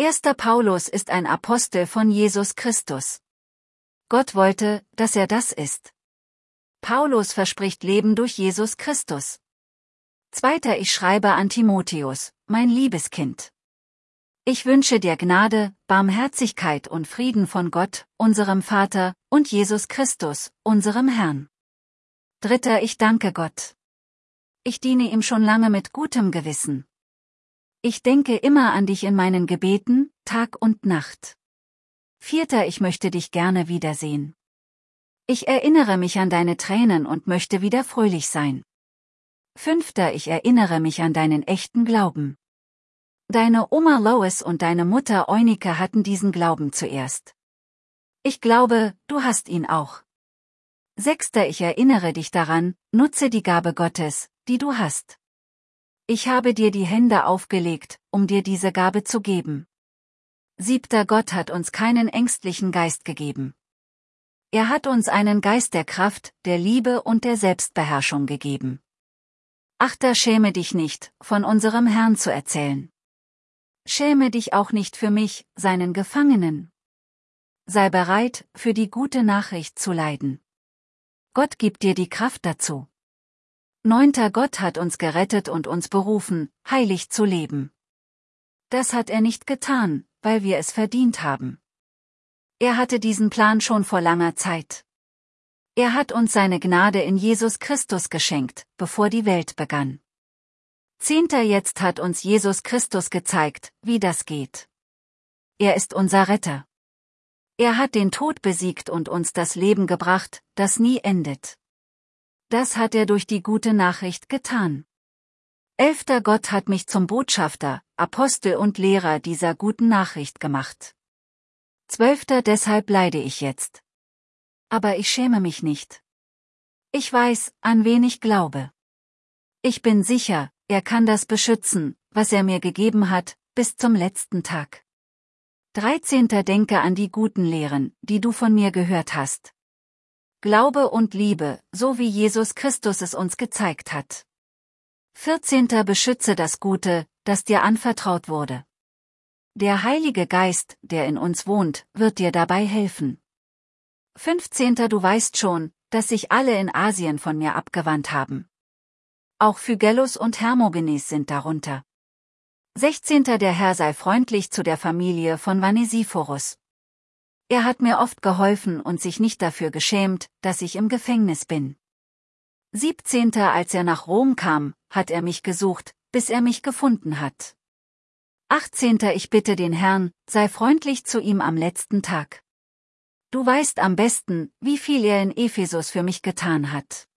1. Paulus ist ein Apostel von Jesus Christus. Gott wollte, dass er das ist. Paulus verspricht Leben durch Jesus Christus. 2. Ich schreibe an Timotheus, mein liebes Kind. Ich wünsche dir Gnade, Barmherzigkeit und Frieden von Gott, unserem Vater, und Jesus Christus, unserem Herrn. 3. Ich danke Gott. Ich diene ihm schon lange mit gutem Gewissen. Ich denke immer an dich in meinen Gebeten, Tag und Nacht. 4. Ich möchte dich gerne wiedersehen. Ich erinnere mich an deine Tränen und möchte wieder fröhlich sein. 5. Ich erinnere mich an deinen echten Glauben. Deine Oma Lois und deine Mutter Eunike hatten diesen Glauben zuerst. Ich glaube, du hast ihn auch. 6. Ich erinnere dich daran, nutze die Gabe Gottes, die du hast. Ich habe dir die Hände aufgelegt, um dir diese Gabe zu geben. 7. Gott hat uns keinen ängstlichen Geist gegeben. Er hat uns einen Geist der Kraft, der Liebe und der Selbstbeherrschung gegeben. 8. Schäme dich nicht, von unserem Herrn zu erzählen. Schäme dich auch nicht für mich, seinen Gefangenen. Sei bereit, für die gute Nachricht zu leiden. Gott gibt dir die Kraft dazu. 9. Gott hat uns gerettet und uns berufen, heilig zu leben. Das hat er nicht getan, weil wir es verdient haben. Er hatte diesen Plan schon vor langer Zeit. Er hat uns seine Gnade in Jesus Christus geschenkt, bevor die Welt begann. 10. Jetzt hat uns Jesus Christus gezeigt, wie das geht. Er ist unser Retter. Er hat den Tod besiegt und uns das Leben gebracht, das nie endet. Das hat er durch die gute Nachricht getan. 11. Gott hat mich zum Botschafter, Apostel und Lehrer dieser guten Nachricht gemacht. 12. Deshalb leide ich jetzt. Aber ich schäme mich nicht. Ich weiß, an wen ich glaube. Ich bin sicher, er kann das beschützen, was er mir gegeben hat, bis zum letzten Tag. 13. Denke an die guten Lehren, die du von mir gehört hast. Glaube und Liebe, so wie Jesus Christus es uns gezeigt hat. 14. Beschütze das Gute, das dir anvertraut wurde. Der Heilige Geist, der in uns wohnt, wird dir dabei helfen. 15. Du weißt schon, dass sich alle in Asien von mir abgewandt haben. Auch Phygellus und Hermogenes sind darunter. 16. Der Herr sei freundlich zu der Familie von Vanesiphorus. Er hat mir oft geholfen und sich nicht dafür geschämt, dass ich im Gefängnis bin. 17. Als er nach Rom kam, hat er mich gesucht, bis er mich gefunden hat. 18. Ich bitte den Herrn, sei freundlich zu ihm am letzten Tag. Du weißt am besten, wie viel er in Ephesus für mich getan hat.